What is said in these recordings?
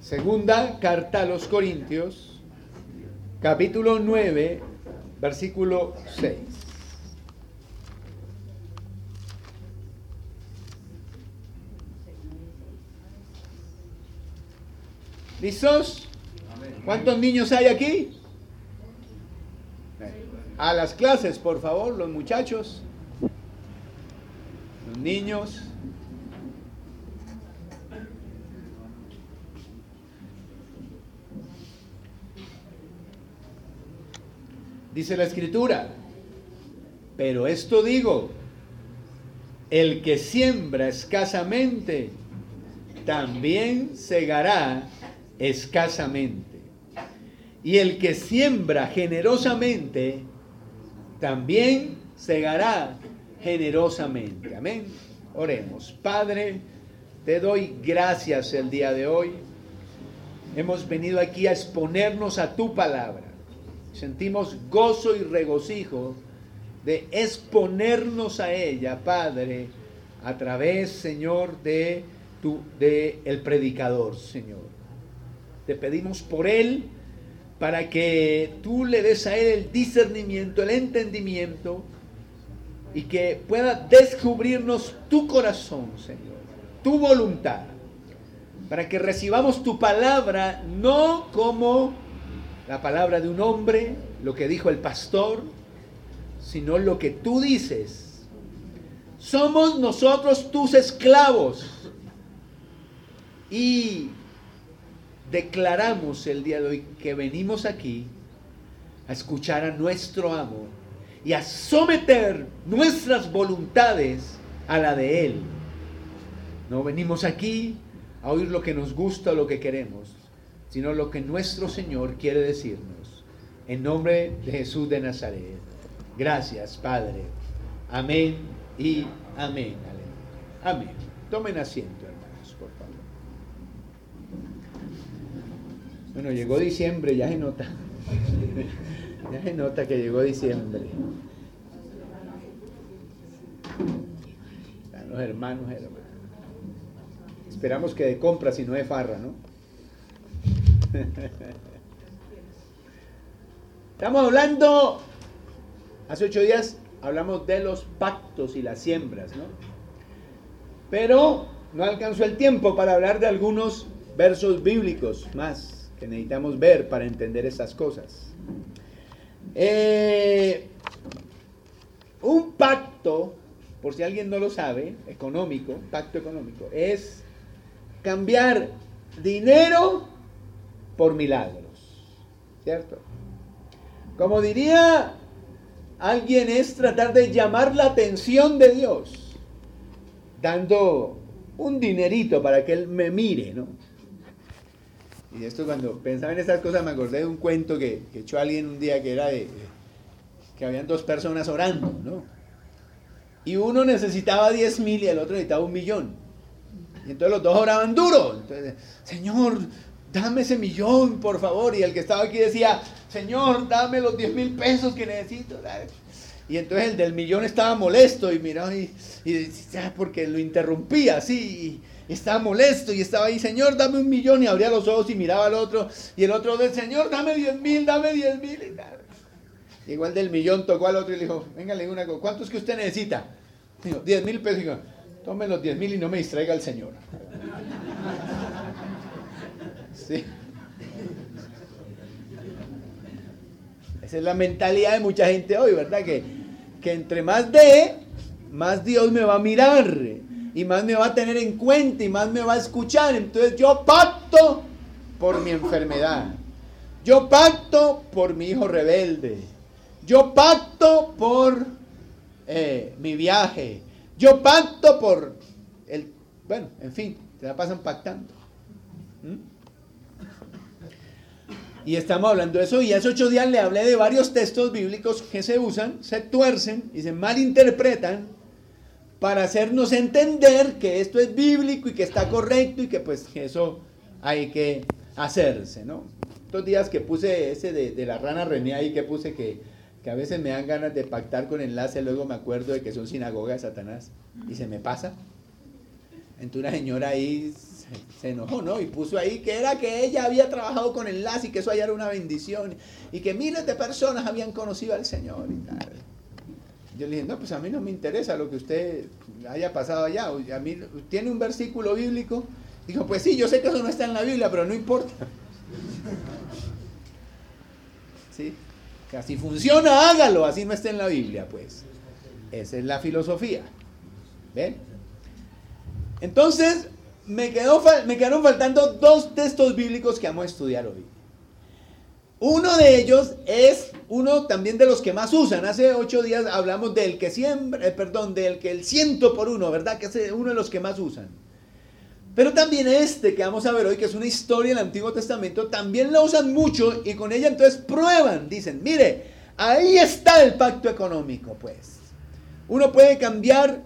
Segunda carta a los Corintios, capítulo 9, versículo 6. ¿Listos? ¿Cuántos niños hay aquí? A las clases, por favor, los muchachos, los niños. Dice la Escritura, pero esto digo, el que siembra escasamente, también segará escasamente. Y el que siembra generosamente, también segará generosamente. Amén. Oremos. Padre, te doy gracias el día de hoy. Hemos venido aquí a exponernos a tu palabra. Sentimos gozo y regocijo de exponernos a ella, Padre, a través, Señor, de el predicador, Señor. Te pedimos por él, para que tú le des a él el discernimiento, el entendimiento, y que pueda descubrirnos tu corazón, Señor, tu voluntad, para que recibamos tu palabra, no como la palabra de un hombre, lo que dijo el pastor, sino lo que tú dices. Somos nosotros tus esclavos, y declaramos el día de hoy que venimos aquí a escuchar a nuestro amo y a someter nuestras voluntades a la de él. No venimos aquí a oír lo que nos gusta o lo que queremos, sino lo que nuestro Señor quiere decirnos. En nombre de Jesús de Nazaret. Gracias, Padre. Amén y amén. Amén. Tomen asiento, hermanos, por favor. Bueno, llegó diciembre, ya se nota. Ya se nota que llegó diciembre. Están los hermanos. Esperamos que de compra, si no de farra, ¿no? Estamos hablando, hace 8 días hablamos de los pactos y las siembras, ¿no? Pero no alcanzó el tiempo para hablar de algunos versos bíblicos más que necesitamos ver para entender esas cosas. Un pacto, por si alguien no lo sabe, económico, pacto económico, es cambiar dinero por milagros, ¿cierto? Como diría alguien, es tratar de llamar la atención de Dios, dando un dinerito para que Él me mire, ¿no? Y esto, cuando pensaba en estas cosas, me acordé de un cuento que echó alguien un día, que era que habían 2 personas orando, ¿no? Y uno necesitaba 10,000 y el otro necesitaba 1,000,000. Y entonces los dos oraban duro. Entonces, Señor, dame ese 1,000,000, por favor. Y el que estaba aquí decía, Señor, dame los 10,000 pesos que necesito. Y entonces el del 1,000,000 estaba molesto y miraba y porque lo interrumpía así. Y estaba molesto y estaba ahí, Señor, dame 1,000,000. Y abría los ojos y miraba al otro. Y el otro del Señor, dame 10,000, dame 10,000. Y igual del 1,000,000 tocó al otro y le dijo, venga, le digo una cosa, ¿cuántos que usted necesita? Dijo, 10,000 pesos. Y dijo, tome los 10,000 y no me distraiga el Señor. Sí. Esa es la mentalidad de mucha gente hoy, ¿verdad? Que entre más dé, más Dios me va a mirar, y más me va a tener en cuenta, y más me va a escuchar. Entonces yo pacto por mi enfermedad. Yo pacto por mi hijo rebelde. Yo pacto por mi viaje. Yo pacto por bueno, en fin, se la pasan pactando. Y estamos hablando de eso, y hace 8 días le hablé de varios textos bíblicos que se usan, se tuercen y se malinterpretan para hacernos entender que esto es bíblico y que está correcto, y que pues eso hay que hacerse, ¿no? Estos días que puse ese de la rana René ahí, que puse que a veces me dan ganas de pactar con enlace, luego me acuerdo de que son sinagoga de Satanás y se me pasa. Entonces una señora ahí se enojó, ¿no? Y puso ahí que era que ella había trabajado con enlace y que eso allá era una bendición y que miles de personas habían conocido al Señor y tal. Yo le dije, no, pues a mí no me interesa lo que usted haya pasado allá. A mí tiene un versículo bíblico. Dijo, pues sí, yo sé que eso no está en la Biblia, pero no importa. ¿Sí? Que así funciona, hágalo, así no está en la Biblia, pues. Esa es la filosofía. ¿Ven? Entonces, me quedaron faltando 2 textos bíblicos que vamos a estudiar hoy. Uno de ellos es uno también de los que más usan. Hace 8 días hablamos del que siembra, del que el 100 por 1, ¿verdad? Que es uno de los que más usan. Pero también este que vamos a ver hoy, que es una historia del Antiguo Testamento, también la usan mucho y con ella entonces prueban. Dicen, mire, ahí está el pacto económico, pues. Uno puede cambiar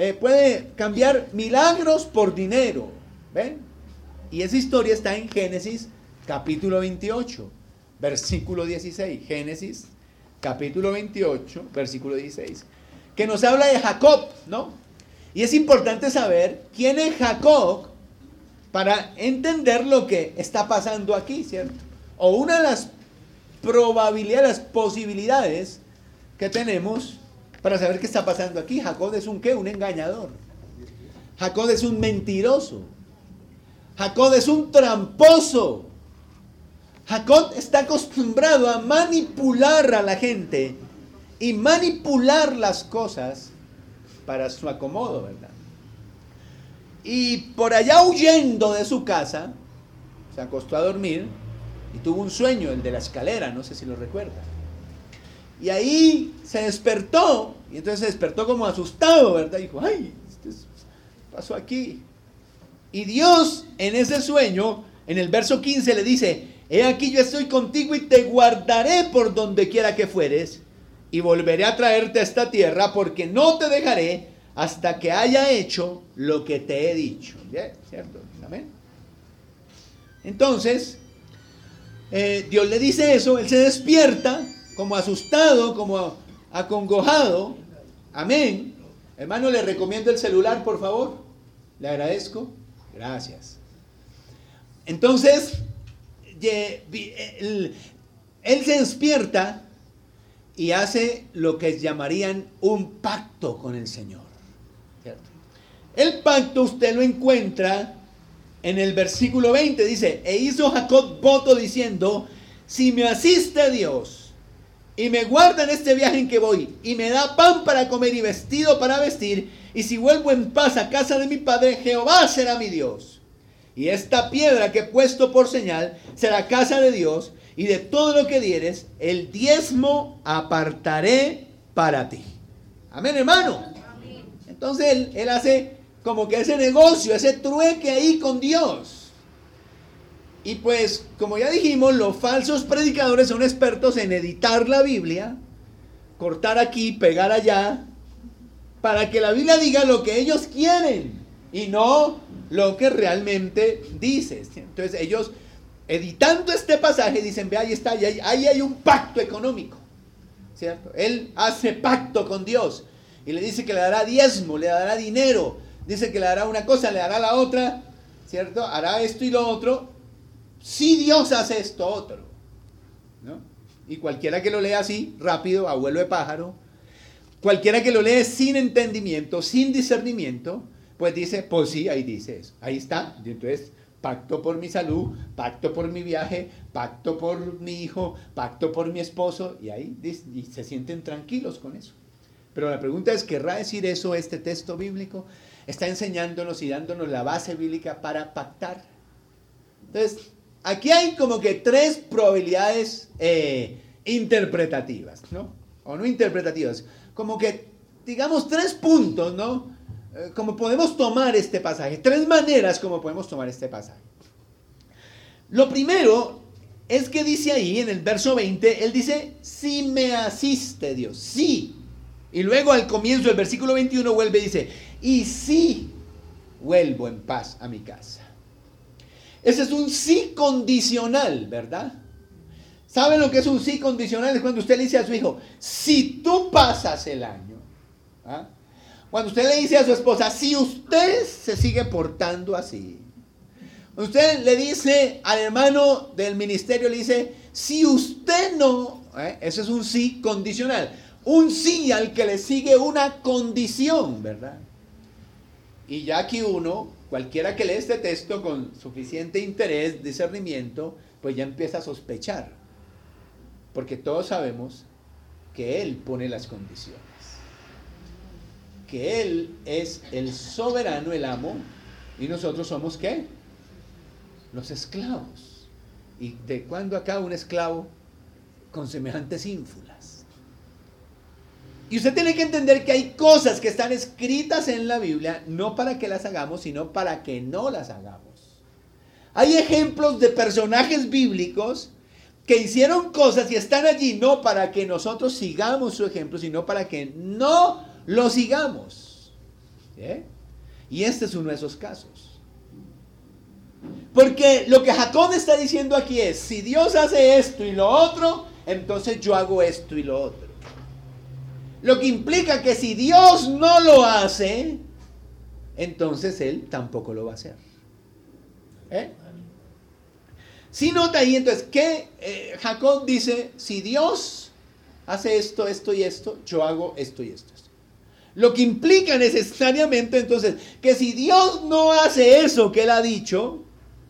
milagros por dinero. ¿Ven? Y esa historia está en Génesis capítulo 28, versículo 16. Génesis capítulo 28, versículo 16. Que nos habla de Jacob, ¿no? Y es importante saber quién es Jacob para entender lo que está pasando aquí, ¿cierto? O una de las probabilidades, las posibilidades que tenemos para saber qué está pasando aquí. Jacob es un ¿qué? Un engañador. Jacob es un mentiroso. Jacob es un tramposo. Jacob está acostumbrado a manipular a la gente y manipular las cosas para su acomodo, ¿verdad? Y por allá huyendo de su casa, se acostó a dormir y tuvo un sueño, el de la escalera, no sé si lo recuerda. Y ahí se despertó, y entonces se despertó como asustado, ¿verdad? Y dijo, ay, ¿qué pasó aquí? Y Dios en ese sueño, en el verso 15 le dice, he aquí yo estoy contigo y te guardaré por donde quiera que fueres, y volveré a traerte a esta tierra, porque no te dejaré hasta que haya hecho lo que te he dicho. ¿Bien? ¿Cierto? Amén. Entonces, Dios le dice eso, él se despierta como asustado, como acongojado. Amén. Hermano, le recomiendo el celular, por favor. Le agradezco. Gracias. Entonces, él se despierta y hace lo que llamarían un pacto con el Señor. ¿Cierto? El pacto usted lo encuentra en el versículo 20. Dice, e hizo Jacob voto diciendo, si me asiste Dios y me guarda en este viaje en que voy y me da pan para comer y vestido para vestir, y si vuelvo en paz a casa de mi padre, Jehová será mi Dios. Y esta piedra que he puesto por señal será casa de Dios, y de todo lo que dieres, el diezmo apartaré para ti. Amén, hermano. Amén. Entonces él hace como que ese negocio, ese trueque ahí con Dios. Y pues, como ya dijimos, los falsos predicadores son expertos en editar la Biblia, cortar aquí, pegar allá, para que la Biblia diga lo que ellos quieren y no lo que realmente dice. Entonces ellos, editando este pasaje, dicen, ve, ahí está, ahí hay un pacto económico, ¿cierto? Él hace pacto con Dios y le dice que le dará diezmo, le dará dinero, dice que le dará una cosa, le dará la otra, ¿cierto? Hará esto y lo otro, si Dios hace esto otro, ¿no? Y cualquiera que lo lea así, rápido, abuelo de pájaro, cualquiera que lo lee sin entendimiento, sin discernimiento, pues dice, pues sí, ahí dice eso, ahí está. Y entonces, pacto por mi salud, pacto por mi viaje, pacto por mi hijo, pacto por mi esposo, y ahí y se sienten tranquilos con eso. Pero la pregunta es, ¿querrá decir eso este texto bíblico? Está enseñándonos y dándonos la base bíblica para pactar. Entonces, aquí hay como que 3 probabilidades interpretativas, ¿no? O no interpretativas, como que, digamos, 3 puntos, ¿no? Como podemos tomar este pasaje, 3 maneras como podemos tomar este pasaje. Lo primero es que dice ahí en el verso 20, él dice, si me asiste Dios, sí. Y luego al comienzo del versículo 21 vuelve y dice, y sí vuelvo en paz a mi casa. Ese es un sí condicional, ¿verdad? ¿Saben lo que es un sí condicional? Es cuando usted le dice a su hijo, si tú pasas el año, ¿ah? Cuando usted le dice a su esposa, si usted se sigue portando así, Usted le dice al hermano del ministerio, le dice, si usted no, eso es un sí condicional. Un sí al que le sigue una condición, ¿verdad? Y ya aquí uno, cualquiera que lee este texto con suficiente interés, discernimiento, pues ya empieza a sospechar. Porque todos sabemos que Él pone las condiciones. Que Él es el soberano, el amo, y nosotros somos ¿qué? Los esclavos. ¿Y de cuándo acá un esclavo con semejantes ínfulas? Y usted tiene que entender que hay cosas que están escritas en la Biblia, no para que las hagamos, sino para que no las hagamos. Hay ejemplos de personajes bíblicos que hicieron cosas y están allí no para que nosotros sigamos su ejemplo, sino para que no lo sigamos. ¿Sí? Y este es uno de esos casos. Porque lo que Jacob está diciendo aquí es, si Dios hace esto y lo otro, entonces yo hago esto y lo otro. Lo que implica que si Dios no lo hace, entonces Él tampoco lo va a hacer. Si nota ahí entonces que Jacob dice, si Dios hace esto, esto y esto, yo hago esto y esto. Lo que implica necesariamente entonces que si Dios no hace eso que Él ha dicho,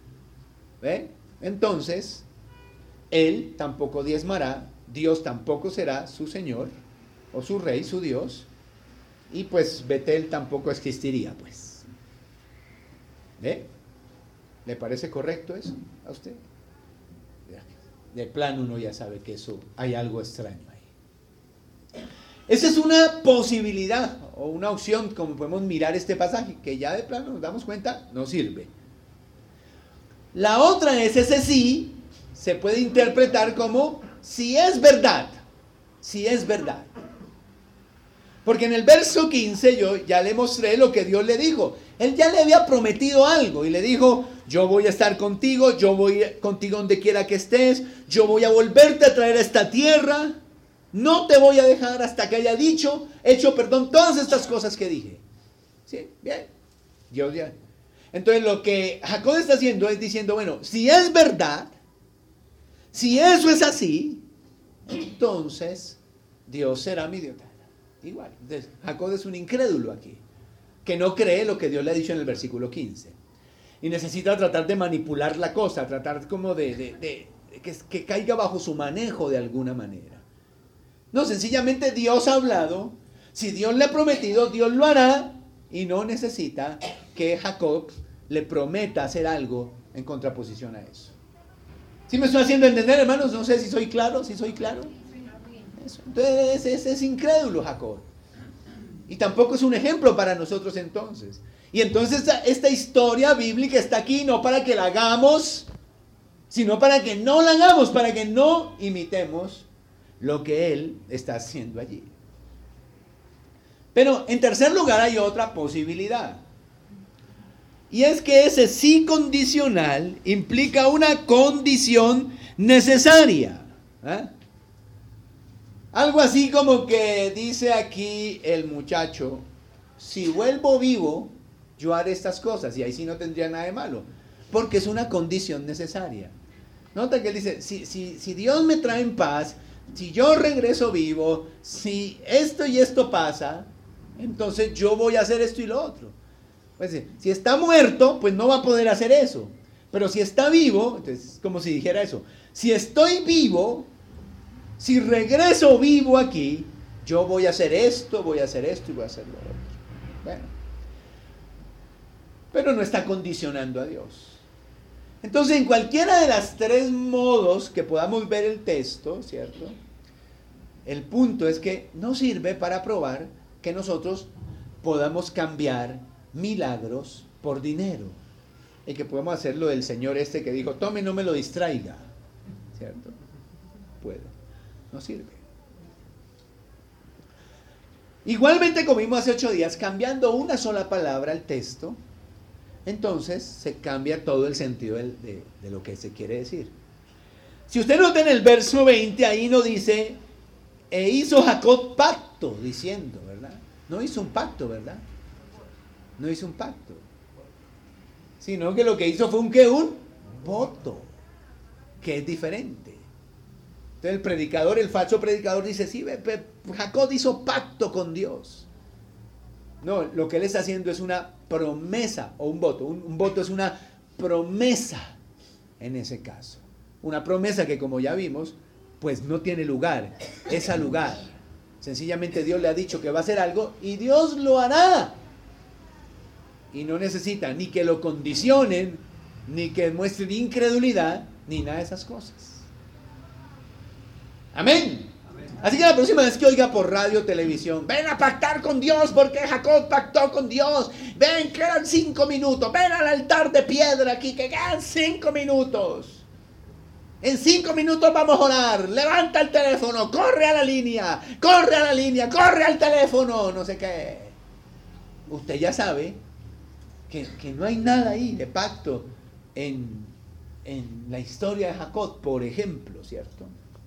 entonces Él tampoco diezmará, Dios tampoco será su Señor o su Rey, su Dios, y pues Betel tampoco existiría, pues. ¿Le parece correcto eso a usted? De plano uno ya sabe que eso hay algo extraño ahí. Esa es una posibilidad o una opción como podemos mirar este pasaje, que ya de plano nos damos cuenta, no sirve. La otra es ese sí, se puede interpretar como si es verdad, si es verdad. Porque en el verso 15 yo ya le mostré lo que Dios le dijo. Él ya le había prometido algo y le dijo, yo voy a estar contigo, yo voy contigo donde quiera que estés, yo voy a volverte a traer a esta tierra, no te voy a dejar hasta que haya hecho perdón todas estas cosas que dije. ¿Sí? Bien. Dios ya. Entonces lo que Jacob está haciendo es diciendo, bueno, si es verdad, si eso es así, entonces Dios será mi Dios. Igual, entonces, Jacob es un incrédulo aquí, que no cree lo que Dios le ha dicho en el versículo 15. Y necesita tratar de manipular la cosa, tratar como de que caiga bajo su manejo de alguna manera. No, sencillamente Dios ha hablado, si Dios le ha prometido, Dios lo hará, y no necesita que Jacob le prometa hacer algo en contraposición a eso. ¿Sí me estoy haciendo entender, hermanos? No sé si soy claro, Eso. Entonces ese es incrédulo Jacob. Y tampoco es un ejemplo para nosotros entonces. Y entonces esta historia bíblica está aquí no para que la hagamos, sino para que no la hagamos, para que no imitemos lo que él está haciendo allí. Pero en tercer lugar hay otra posibilidad. Y es que ese sí condicional implica una condición necesaria. Algo así como que dice aquí el muchacho, si vuelvo vivo, yo haré estas cosas, y ahí sí no tendría nada de malo, porque es una condición necesaria. Nota que él dice, si Dios me trae en paz, si yo regreso vivo, si esto y esto pasa, entonces yo voy a hacer esto y lo otro. Pues, si está muerto, pues no va a poder hacer eso. Pero si está vivo, entonces es como si dijera eso, si estoy vivo, si regreso vivo aquí, yo voy a hacer esto y voy a hacer lo otro. Bueno, pero no está condicionando a Dios. Entonces, en cualquiera de las tres modos que podamos ver el texto, ¿cierto? El punto es que no sirve para probar que nosotros podamos cambiar milagros por dinero. Y que podemos hacer lo del señor este que dijo, tome, no me lo distraiga. ¿Cierto? Puedo. No sirve. Igualmente, como vimos hace 8 días, cambiando una sola palabra al texto, entonces se cambia todo el sentido de lo que se quiere decir. Si usted nota en el verso 20, ahí no dice, e hizo Jacob pacto, diciendo, ¿verdad? No hizo un pacto, ¿verdad? No hizo un pacto. sino que lo que hizo fue un voto, que es diferente. Entonces el predicador, el falso predicador dice, sí, Jacob hizo pacto con Dios. No, lo que él está haciendo es una promesa o un voto. Un voto es una promesa en ese caso. Una promesa que, como ya vimos, pues no tiene lugar, es al lugar. Sencillamente Dios le ha dicho que va a hacer algo y Dios lo hará. Y no necesita ni que lo condicionen, ni que muestren incredulidad, ni nada de esas cosas. Amén. Así que la próxima vez que oiga por radio o televisión, ven a pactar con Dios porque Jacob pactó con Dios. Ven, quedan 5 minutos. Ven al altar de piedra aquí, que quedan 5 minutos. En 5 minutos vamos a orar. Levanta el teléfono, corre a la línea, corre al teléfono, no sé qué. Usted ya sabe que no hay nada ahí de pacto en la historia de Jacob, por ejemplo, ¿cierto?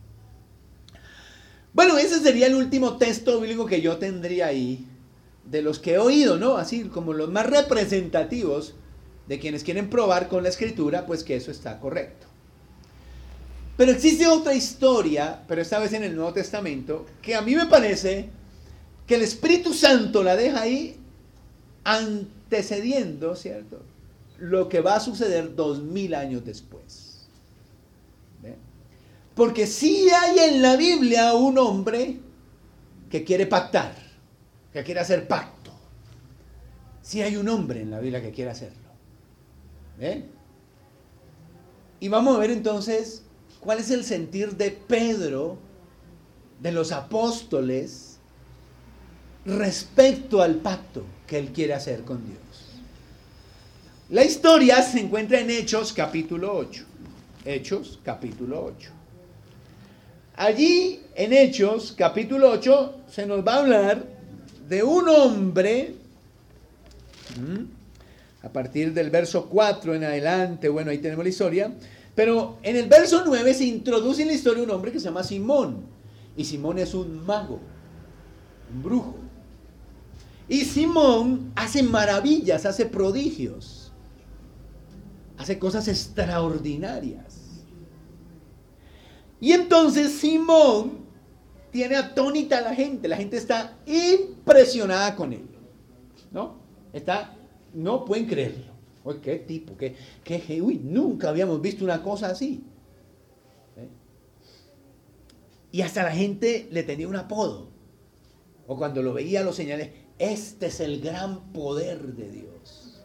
Bueno, ese sería el último texto bíblico que yo tendría ahí, de los que he oído, ¿no? Así como los más representativos de quienes quieren probar con la escritura, pues que eso está correcto. Pero existe otra historia, pero esta vez en el Nuevo Testamento, que a mí me parece que el Espíritu Santo la deja ahí antecediendo, ¿cierto?, lo que va a suceder 2000 años después. ¿Ve? Porque sí hay en la Biblia un hombre que quiere pactar, que quiere hacer pacto. Sí hay un hombre en la Biblia que quiere hacerlo. ¿Ve? Y vamos a ver entonces cuál es el sentir de Pedro, de los apóstoles, respecto al pacto que él quiere hacer con Dios. La historia se encuentra en Hechos capítulo 8. Hechos capítulo 8. Allí en Hechos capítulo 8 se nos va a hablar de un hombre, a partir del verso 4 en adelante, bueno, ahí tenemos la historia, pero en el verso 9 se introduce en la historia un hombre que se llama Simón, y Simón es un mago, un brujo. Y Simón hace maravillas, hace prodigios, hace cosas extraordinarias. Y entonces Simón tiene atónita a la gente está impresionada con él, ¿no? No pueden creerlo. Uy, qué tipo, uy, nunca habíamos visto una cosa así. ¿Eh? Y hasta la gente le tenía un apodo. O cuando lo veía, lo señalé, este es el gran poder de Dios.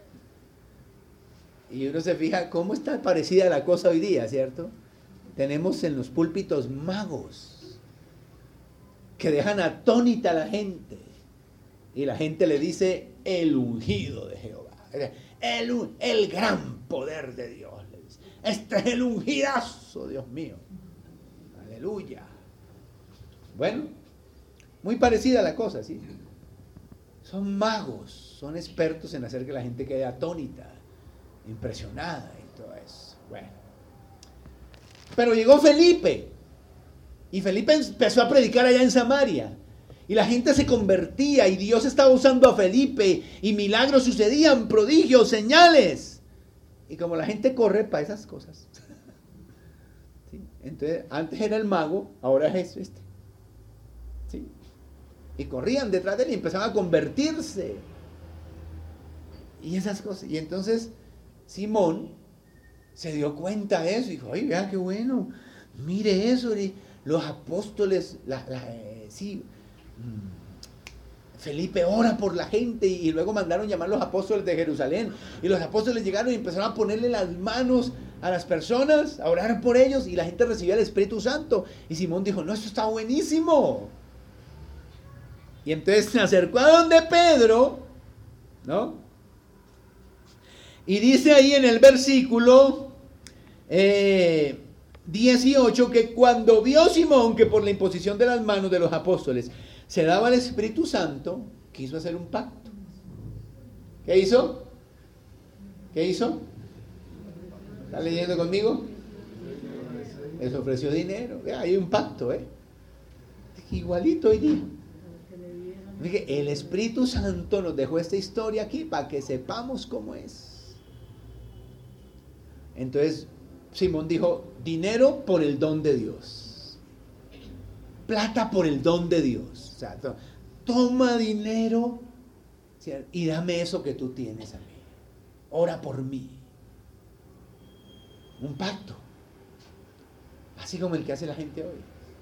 Y uno se fija cómo está parecida la cosa hoy día, ¿cierto? Tenemos en los púlpitos magos que dejan atónita a la gente. Y la gente le dice, el ungido de Jehová. El gran poder de Dios. Le dice. Este es el ungidazo, Dios mío. Aleluya. Bueno, muy parecida la cosa, ¿sí? Son magos, son expertos en hacer que la gente quede atónita, impresionada y todo eso. Bueno. Pero llegó Felipe. Y Felipe empezó a predicar allá en Samaria. Y la gente se convertía y Dios estaba usando a Felipe y milagros sucedían, prodigios, señales. Y como la gente corre para esas cosas. ¿Sí? Entonces, antes era el mago, ahora es este. ¿Sí? Y corrían detrás de él y empezaban a convertirse. Y esas cosas. Y entonces Simón se dio cuenta de eso y dijo, ay, vea qué bueno, mire eso, los apóstoles, sí. Felipe ora por la gente y luego mandaron llamar los apóstoles de Jerusalén y los apóstoles llegaron y empezaron a ponerle las manos a las personas, a orar por ellos y la gente recibía el Espíritu Santo y Simón dijo, no, esto está buenísimo. Y entonces se acercó a donde Pedro, ¿no? Y dice ahí en el versículo 18 que cuando vio Simón que por la imposición de las manos de los apóstoles se daba el Espíritu Santo, quiso hacer un pacto. ¿Qué hizo? ¿Qué hizo? ¿Está leyendo conmigo? Les ofreció dinero. Hay un pacto, igualito hoy día. El Espíritu Santo nos dejó esta historia aquí para que sepamos cómo es. Entonces Simón dijo, dinero por el don de Dios. Plata por el don de Dios. O sea, toma dinero, ¿cierto? Y dame eso que tú tienes a mí. Ora por mí. Un pacto. Así como el que hace la gente hoy.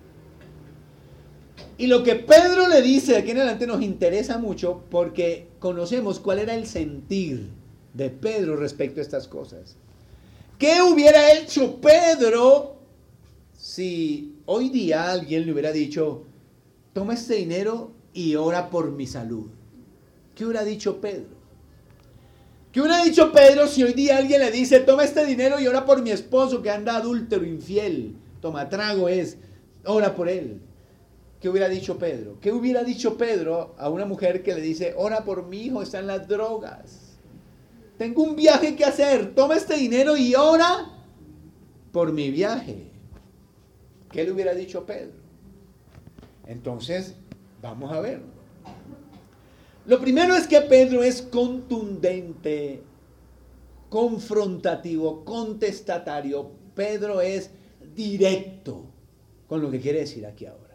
Y lo que Pedro le dice de aquí en adelante nos interesa mucho porque conocemos cuál era el sentir de Pedro respecto a estas cosas. ¿Qué hubiera hecho Pedro si hoy día alguien le hubiera dicho, toma este dinero y ora por mi salud? ¿Qué hubiera dicho Pedro? ¿Qué hubiera dicho Pedro si hoy día alguien le dice, toma este dinero y ora por mi esposo que anda adúltero, infiel, tomatrago es, ora por él? ¿Qué hubiera dicho Pedro? ¿Qué hubiera dicho Pedro a una mujer que le dice, ora por mi hijo, está en las drogas? Tengo un viaje que hacer, toma este dinero y ora por mi viaje. ¿Qué le hubiera dicho Pedro? Entonces, vamos a ver. Lo primero es que Pedro es contundente, confrontativo, contestatario. Pedro es directo con lo que quiere decir aquí ahora.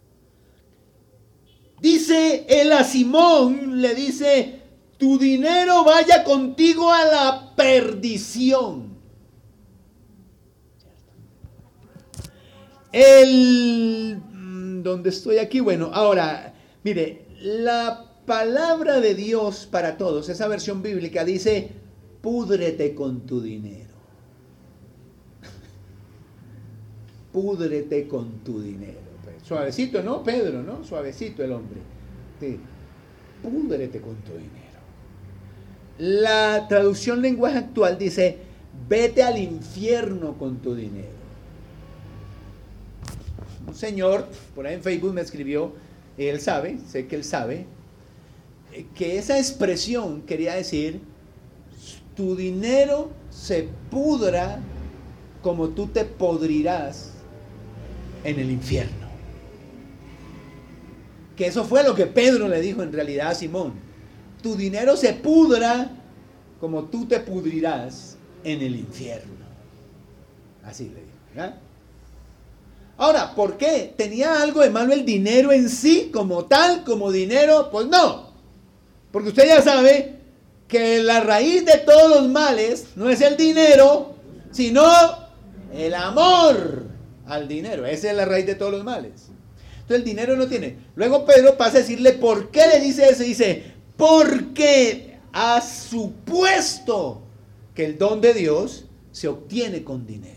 Dice él a Simón, le dice, tu dinero vaya contigo a la perdición. ¿Dónde estoy aquí? Bueno, ahora, mire, la palabra de Dios para todos, esa versión bíblica dice, púdrete con tu dinero. Púdrete con tu dinero. Suavecito, ¿no, Pedro? ¿No? Suavecito el hombre. Sí. Púdrete con tu dinero. La traducción lenguaje actual dice, vete al infierno con tu dinero. Un señor por ahí en Facebook me escribió, él sabe, sé que él sabe, que esa expresión quería decir, tu dinero se pudra como tú te podrirás en el infierno. Que eso fue lo que Pedro le dijo en realidad a Simón. Tu dinero se pudra como tú te pudrirás en el infierno. Así le dijo, ¿verdad? Ahora, ¿por qué? ¿Tenía algo de malo el dinero en sí como tal, como dinero? Pues no. Porque usted ya sabe que la raíz de todos los males no es el dinero, sino el amor al dinero. Esa es la raíz de todos los males. Entonces el dinero no tiene. Luego Pedro pasa a decirle, ¿por qué le dice eso? Dice, porque ha supuesto que el don de Dios se obtiene con dinero.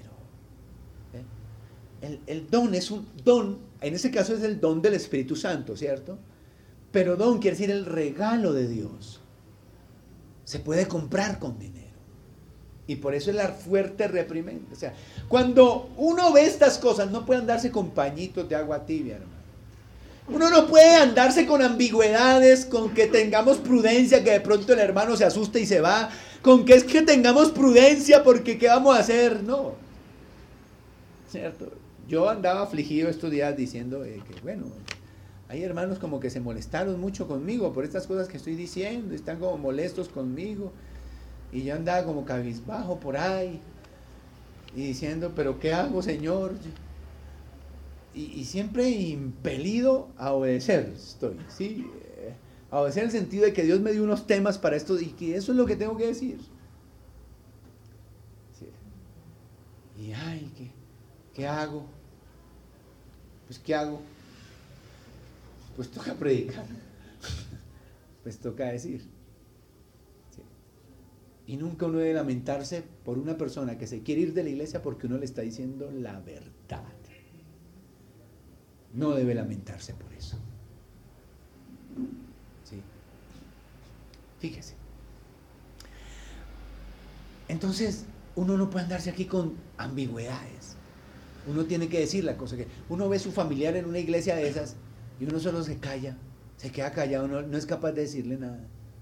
El don es un don, en ese caso es el don del Espíritu Santo, ¿cierto? Pero don quiere decir el regalo de Dios. Se puede comprar con dinero. Y por eso es la fuerte reprimenda. O sea, cuando uno ve estas cosas, no puede andarse con pañitos de agua tibia, hermano. Uno no puede andarse con ambigüedades, con que tengamos prudencia, que de pronto el hermano se asusta y se va, con que es que tengamos prudencia porque ¿qué vamos a hacer? No. ¿Cierto? Yo andaba afligido estos días diciendo que bueno, hay hermanos como que se molestaron mucho conmigo por estas cosas que estoy diciendo, están como molestos conmigo, y yo andaba como cabizbajo por ahí, y diciendo, pero ¿qué hago, Señor? Y siempre impelido a obedecer estoy, ¿sí? A obedecer en el sentido de que Dios me dio unos temas para esto, y que eso es lo que tengo que decir. Sí. Y ay, ¿qué hago? Pues ¿qué hago? Pues toca predicar. Pues toca decir. Sí. Y nunca uno debe lamentarse por una persona que se quiere ir de la iglesia porque uno le está diciendo la verdad. No debe lamentarse por eso. ¿Sí? Fíjese. Entonces, uno no puede andarse aquí con ambigüedades. Uno tiene que decir la cosa que uno ve a su familiar en una iglesia de esas y uno solo se calla, se queda callado, no es capaz de decirle nada.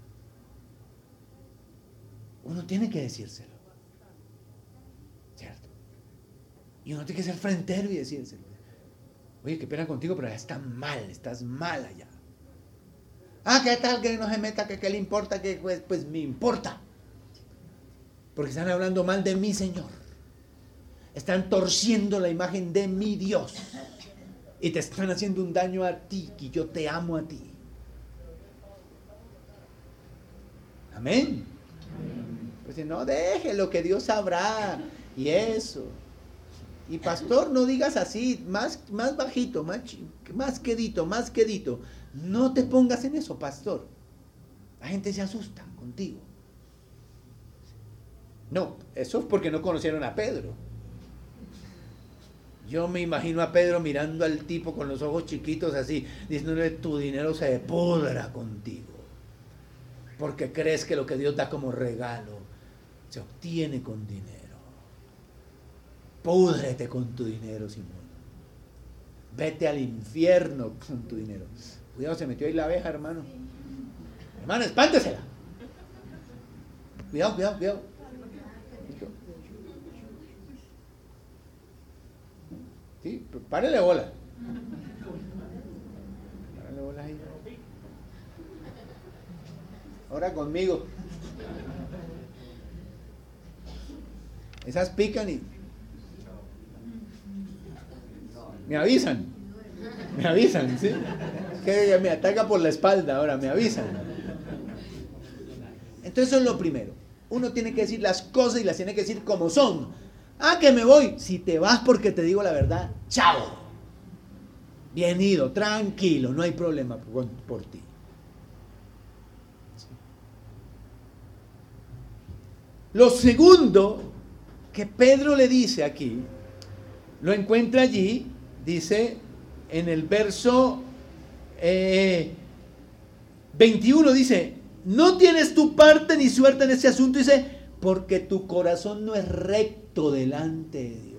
Uno tiene que decírselo, ¿cierto? Y uno tiene que ser frentero y decírselo. Oye, qué pena contigo, pero ya estás mal allá. Ah, ¿qué tal que no se meta? ¿Qué le importa? Que pues me importa. porque están hablando mal de mi Señor. Están torciendo la imagen de mi Dios. Y te están haciendo un daño a ti, y yo te amo a ti. Amén. Pues no, déjelo, que Dios sabrá. Y eso. Y pastor, no digas así, más bajito, más quedito. No te pongas en eso, pastor. La gente se asusta contigo. No, eso es porque no conocieron a Pedro. Yo me imagino a Pedro mirando al tipo con los ojos chiquitos así, diciéndole: tu dinero se pudra contigo, porque crees que lo que Dios da como regalo se obtiene con dinero. Púdrete con tu dinero, Simón. Vete al infierno con tu dinero. Cuidado, se metió ahí la abeja, hermano. Hermano, espántesela. Cuidado. Sí, párale bola. Párale bola ahí. Ahora conmigo. Esas pican y me avisan, ¿sí? Que me ataca por la espalda, ahora me avisan. Entonces eso es lo primero. Uno tiene que decir las cosas y las tiene que decir como son. Ah, que me voy. Si te vas porque te digo la verdad, chao. Bien ido, tranquilo, no hay problema por ti. Lo segundo que Pedro le dice aquí, lo encuentra allí, dice en el verso 21, dice: no tienes tu parte ni suerte en este asunto, dice, porque tu corazón no es recto delante de Dios.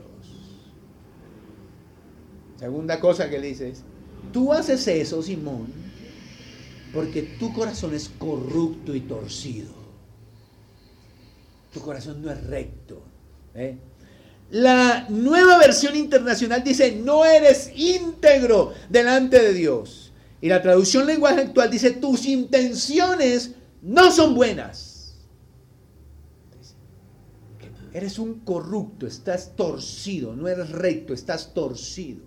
Segunda cosa que le dice es: tú haces eso, Simón, porque tu corazón es corrupto y torcido. Tu corazón no es recto. La Nueva Versión Internacional dice: no eres íntegro delante de Dios. Y la traducción lenguaje actual dice: tus intenciones no son buenas. Eres un corrupto, estás torcido, no eres recto, estás torcido.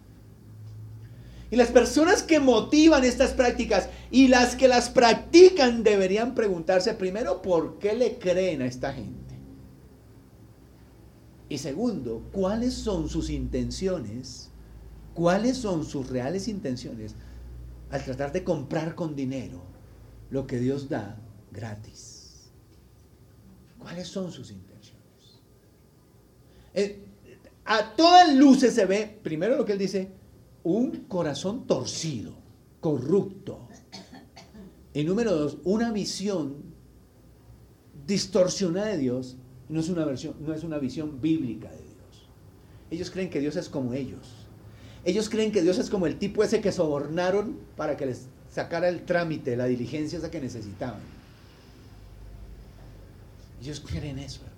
Y las personas que motivan estas prácticas y las que las practican deberían preguntarse primero: ¿por qué le creen a esta gente? Y segundo, ¿cuáles son sus intenciones? ¿Cuáles son sus reales intenciones al tratar de comprar con dinero lo que Dios da gratis? ¿Cuáles son sus intenciones? A todas luces se ve, primero lo que él dice, un corazón torcido, corrupto. Y número dos, una visión distorsionada de Dios. No es una visión bíblica de Dios. Ellos creen que Dios es como ellos. Ellos creen que Dios es como el tipo ese que sobornaron para que les sacara el trámite, la diligencia esa que necesitaban. Ellos creen eso, hermano.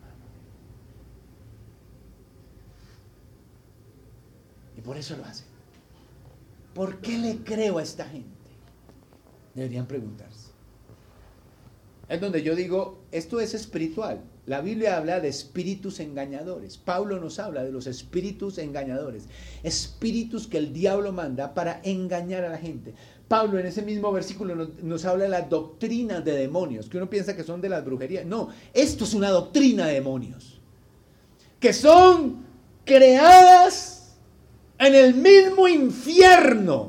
Y por eso lo hacen. ¿Por qué le creo a esta gente? Deberían preguntarse. Es donde yo digo, esto es espiritual. La Biblia habla de espíritus engañadores. Pablo nos habla de los espíritus engañadores. Espíritus que el diablo manda para engañar a la gente. Pablo en ese mismo versículo nos habla de la doctrina de demonios, que uno piensa que son de las brujerías. No, esto es una doctrina de demonios. Que son creadas en el mismo infierno.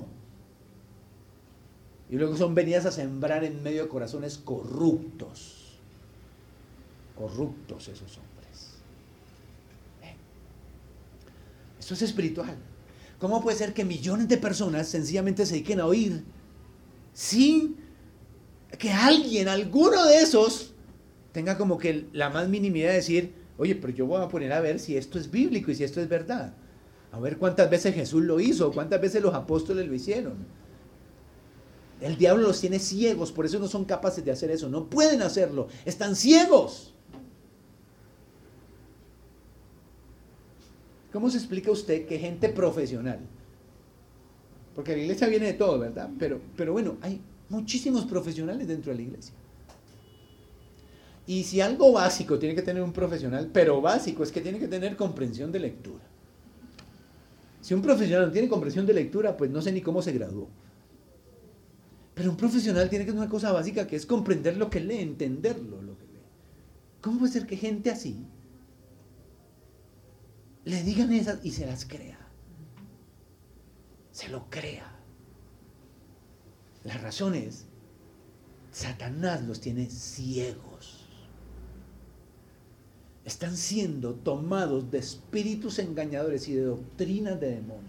Y luego son venidas a sembrar en medio de corazones corruptos. Corruptos esos hombres. Esto es espiritual. ¿Cómo puede ser que millones de personas sencillamente se dediquen a oír sin que alguno de esos, tenga como que la más minimidad de decir: oye, pero yo voy a poner a ver si esto es bíblico y si esto es verdad? A ver cuántas veces Jesús lo hizo, cuántas veces los apóstoles lo hicieron. El diablo los tiene ciegos, por eso no son capaces de hacer eso. No pueden hacerlo, están ciegos. ¿Cómo se explica usted que gente profesional? Porque la iglesia viene de todo, ¿verdad? Pero bueno, hay muchísimos profesionales dentro de la iglesia. Y si algo básico tiene que tener un profesional, pero básico, es que tiene que tener comprensión de lectura. Si un profesional no tiene comprensión de lectura, pues no sé ni cómo se graduó. Pero un profesional tiene que tener una cosa básica, que es comprender lo que lee, entenderlo lo que lee. ¿Cómo puede ser que gente así le digan esas y se las crea? Se lo crea. La razón es, Satanás los tiene ciegos. Están siendo tomados de espíritus engañadores y de doctrinas de demonios.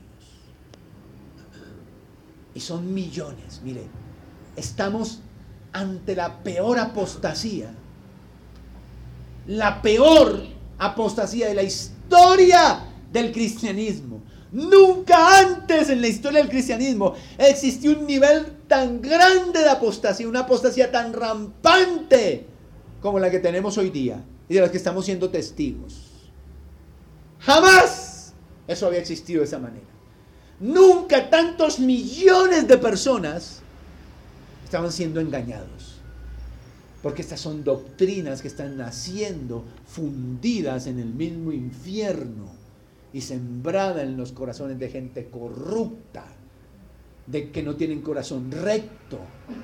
Y son millones. Mire, estamos ante la peor apostasía. La peor apostasía de la historia del cristianismo. Nunca antes en la historia del cristianismo existió un nivel tan grande de apostasía, una apostasía tan rampante como la que tenemos hoy día y de la que estamos siendo testigos. Jamás eso había existido de esa manera. Nunca tantos millones de personas estaban siendo engañados. Porque estas son doctrinas que están naciendo, fundidas en el mismo infierno y sembradas en los corazones de gente corrupta, de que no tienen corazón recto.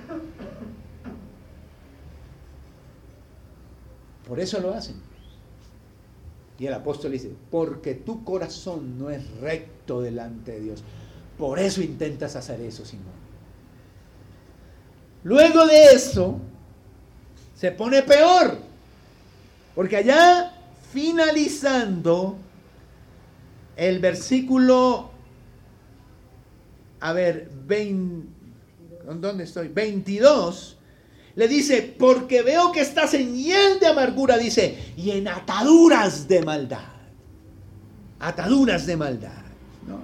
Por eso lo hacen. Y el apóstol dice, porque tu corazón no es recto delante de Dios. Por eso intentas hacer eso, Simón. Luego de eso, se pone peor. Porque allá, finalizando el versículo, ¿dónde estoy? 22, le dice, porque veo que estás en hiel de amargura, dice, y en ataduras de maldad. Ataduras de maldad, ¿no?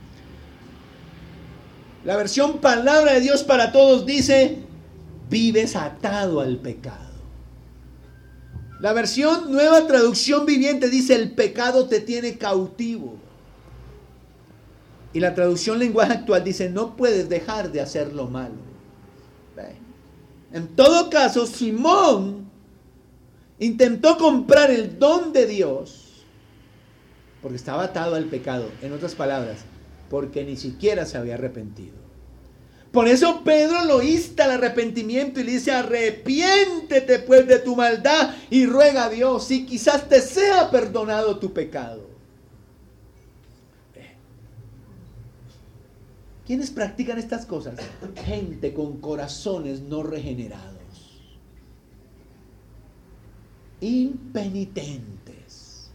La versión Palabra de Dios para Todos dice, vives atado al pecado. La versión Nueva Traducción Viviente dice, el pecado te tiene cautivo. Y la traducción Lenguaje Actual dice, no puedes dejar de hacer lo malo. En todo caso, Simón intentó comprar el don de Dios porque estaba atado al pecado. En otras palabras, porque ni siquiera se había arrepentido. Por eso Pedro lo insta al arrepentimiento y le dice, arrepiéntete pues de tu maldad y ruega a Dios y quizás te sea perdonado tu pecado. ¿Quiénes practican estas cosas? Gente con corazones no regenerados. Impenitentes.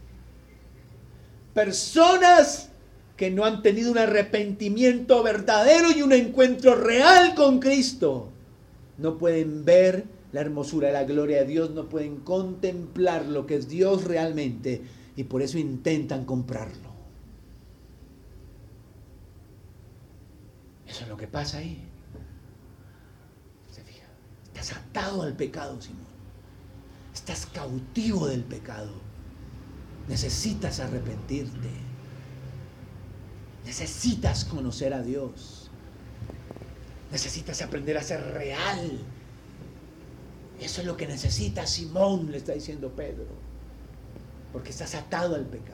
Personas que no han tenido un arrepentimiento verdadero y un encuentro real con Cristo. No pueden ver la hermosura y la gloria de Dios, no pueden contemplar lo que es Dios realmente y por eso intentan comprarlo. Eso es lo que pasa ahí. ¿Se fija? Estás atado al pecado, Simón. Estás cautivo del pecado. Necesitas arrepentirte. Necesitas conocer a Dios. Necesitas aprender a ser real. Eso es lo que necesitas, Simón, le está diciendo Pedro. Porque estás atado al pecado.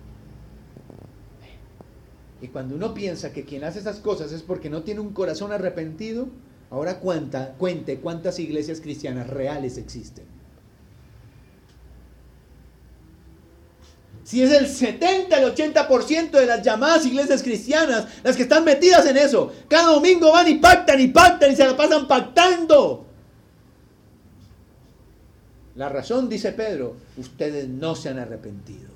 Y cuando uno piensa que quien hace esas cosas es porque no tiene un corazón arrepentido, ahora cuente cuántas iglesias cristianas reales existen. Si es el 70, el 80% de las llamadas iglesias cristianas las que están metidas en eso, cada domingo van y pactan y se la pasan pactando. La razón, dice Pedro, ustedes no se han arrepentido.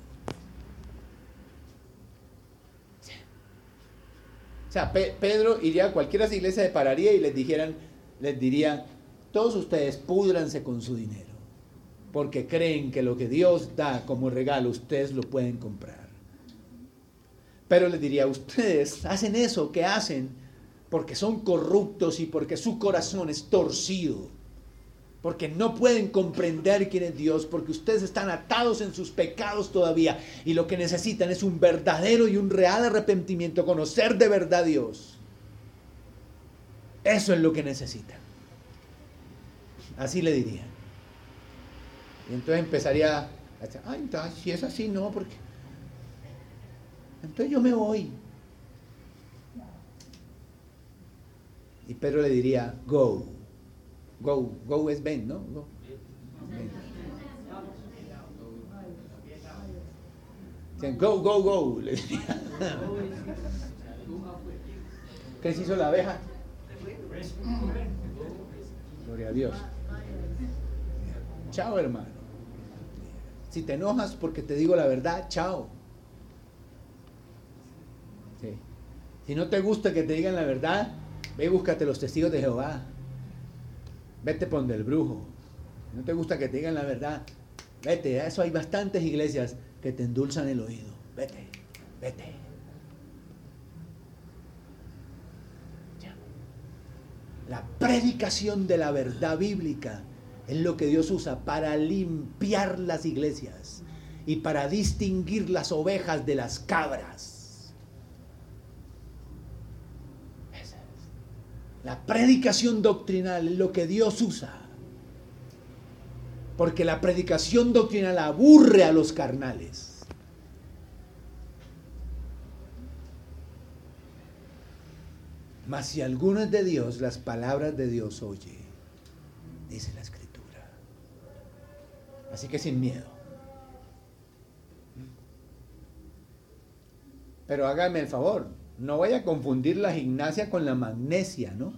O sea, Pedro iría a cualquiera de las iglesias, se pararía y les diría, todos ustedes púdranse con su dinero, porque creen que lo que Dios da como regalo, ustedes lo pueden comprar. Pero les diría, ustedes hacen eso que hacen porque son corruptos y porque su corazón es torcido, porque no pueden comprender quién es Dios, porque ustedes están atados en sus pecados todavía y lo que necesitan es un verdadero y un real arrepentimiento, conocer de verdad a Dios. Eso es lo que necesitan. Así le diría. Y entonces empezaría a decir, ay, si es así, no, porque... Entonces yo me voy. Y Pedro le diría, go. Go es ven, ¿no? Go. Ven. Go, le diría. ¿Qué se hizo la abeja? Gloria a Dios. Chao, hermano. Si te enojas porque te digo la verdad, chao. Sí. Si no te gusta que te digan la verdad, ve y búscate los testigos de Jehová. Vete por donde el brujo. Si no te gusta que te digan la verdad, vete. A eso hay bastantes iglesias que te endulzan el oído. Vete. Ya. La predicación de la verdad bíblica es lo que Dios usa para limpiar las iglesias y para distinguir las ovejas de las cabras. La predicación doctrinal es lo que Dios usa. Porque la predicación doctrinal aburre a los carnales. Mas si alguno es de Dios, las palabras de Dios oye, dice la Escritura. Así que sin miedo. Pero hágame el favor, no vaya a confundir la gimnasia con la magnesia, ¿no?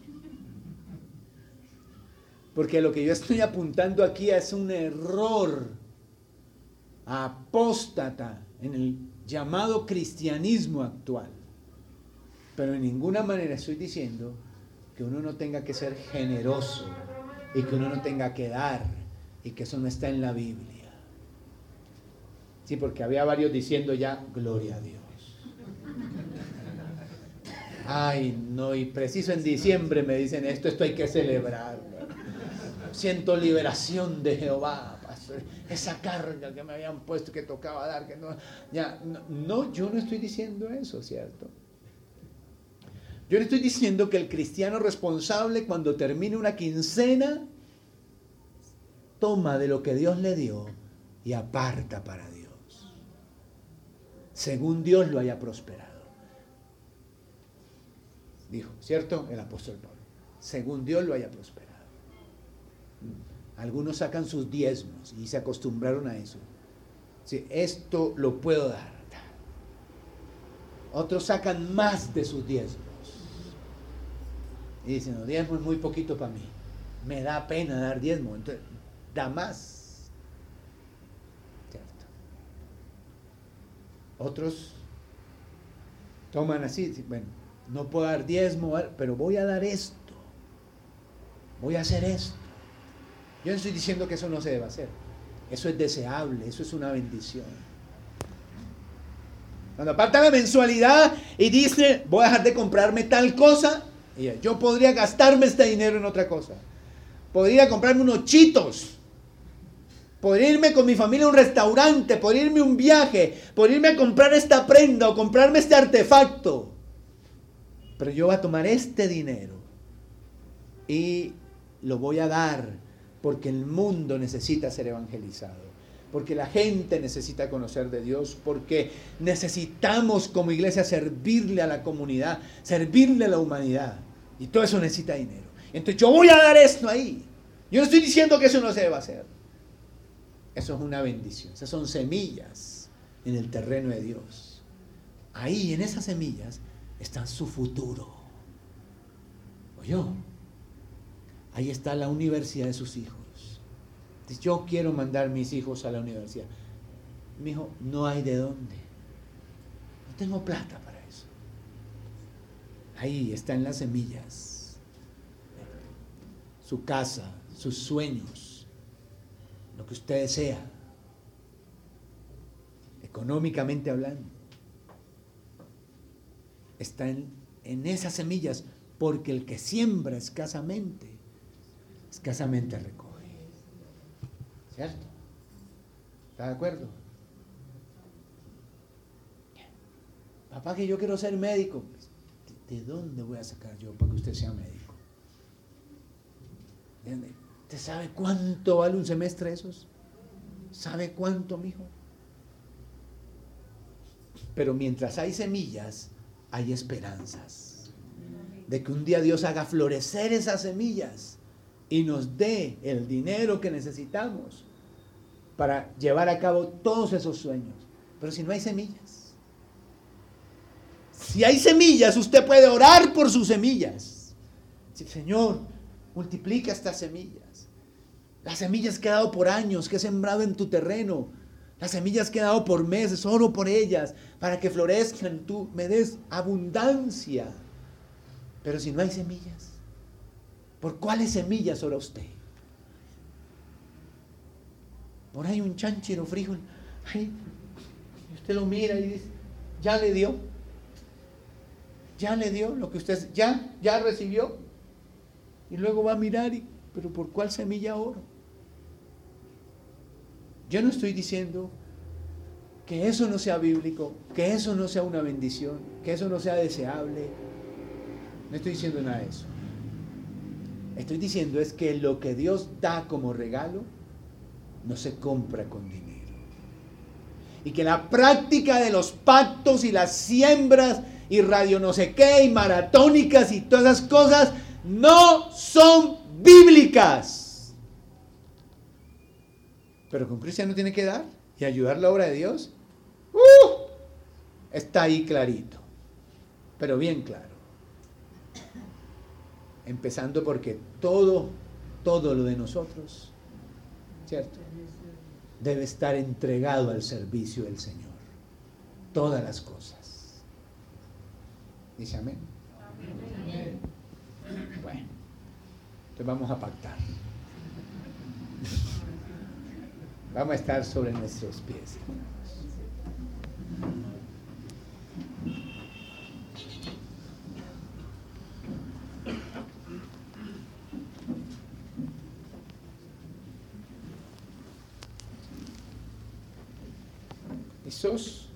Porque lo que yo estoy apuntando aquí es un error apóstata en el llamado cristianismo actual. Pero en ninguna manera estoy diciendo que uno no tenga que ser generoso y que uno no tenga que dar y que eso no está en la Biblia. Sí, porque había varios diciendo ya, gloria a Dios. Ay, no, y preciso en diciembre me dicen esto hay que celebrar. Siento liberación de Jehová, pastor. Esa carga que me habían puesto que tocaba dar, que no, ya, no, yo no estoy diciendo eso, ¿cierto? Yo le estoy diciendo que el cristiano responsable, cuando termine una quincena, toma de lo que Dios le dio y aparta para Dios, según Dios lo haya prosperado. Dijo, ¿cierto? El apóstol Pablo, según Dios lo haya prosperado. Algunos sacan sus diezmos y se acostumbraron a eso. Sí, esto lo puedo dar. Otros sacan más de sus diezmos. Y dicen, no, diezmo es muy poquito para mí. Me da pena dar diezmo. Entonces, da más. ¿Cierto? Otros toman así, bueno, no puedo dar diezmo, pero voy a dar esto. Voy a hacer esto. Yo no estoy diciendo que eso no se deba hacer. Eso es deseable, eso es una bendición. Cuando aparta la mensualidad y dice, voy a dejar de comprarme tal cosa, y yo podría gastarme este dinero en otra cosa. Podría comprarme unos chitos. Podría irme con mi familia a un restaurante, podría irme a un viaje, podría irme a comprar esta prenda o comprarme este artefacto. Pero yo voy a tomar este dinero y lo voy a dar porque el mundo necesita ser evangelizado, porque la gente necesita conocer de Dios, porque necesitamos como iglesia servirle a la comunidad, servirle a la humanidad, y todo eso necesita dinero. Entonces yo voy a dar esto ahí. Yo no estoy diciendo que eso no se deba hacer. Eso es una bendición, esas son semillas en el terreno de Dios. Ahí, en esas semillas, está su futuro. ¿Oyó? Ahí está la universidad de sus hijos. Dice, yo quiero mandar mis hijos a la universidad. Mi hijo, no hay de dónde. No tengo plata para eso. Ahí están las semillas. Su casa, sus sueños, lo que usted desea, económicamente hablando. Está en esas semillas, porque el que siembra escasamente recoge. ¿Cierto? ¿Está de acuerdo? Papá, que yo quiero ser médico. ¿De dónde voy a sacar yo para que usted sea médico? ¿Usted sabe cuánto vale un semestre esos? ¿Sabe cuánto, mijo? Pero mientras hay semillas, hay esperanzas de que un día Dios haga florecer esas semillas y nos dé el dinero que necesitamos para llevar a cabo todos esos sueños. Pero si no hay semillas, si hay semillas, usted puede orar por sus semillas. Sí, Señor, multiplica estas semillas. Las semillas que he dado por años, que he sembrado en tu terreno. Las semillas que he dado por meses, oro por ellas, para que florezcan, tú me des abundancia. Pero si no hay semillas, ¿por cuáles semillas ora usted? Por ahí un chanchero frijol. Ay, usted lo mira y dice, ya le dio lo que usted ya recibió. Y luego va a mirar, pero ¿por cuál semilla oro? Yo no estoy diciendo que eso no sea bíblico, que eso no sea una bendición, que eso no sea deseable. No estoy diciendo nada de eso. Estoy diciendo es que lo que Dios da como regalo no se compra con dinero. Y que la práctica de los pactos y las siembras y radio no sé qué y maratónicas y todas esas cosas no son bíblicas. Pero que un cristiano tiene que dar y ayudar la obra de Dios, está ahí clarito, pero bien claro. Empezando porque todo lo de nosotros, ¿cierto?, debe estar entregado al servicio del Señor. Todas las cosas. ¿Dice amén? Amén. Bueno, entonces vamos a pactar. Vamos a estar sobre nuestros pies, hermanos. ¿Listos?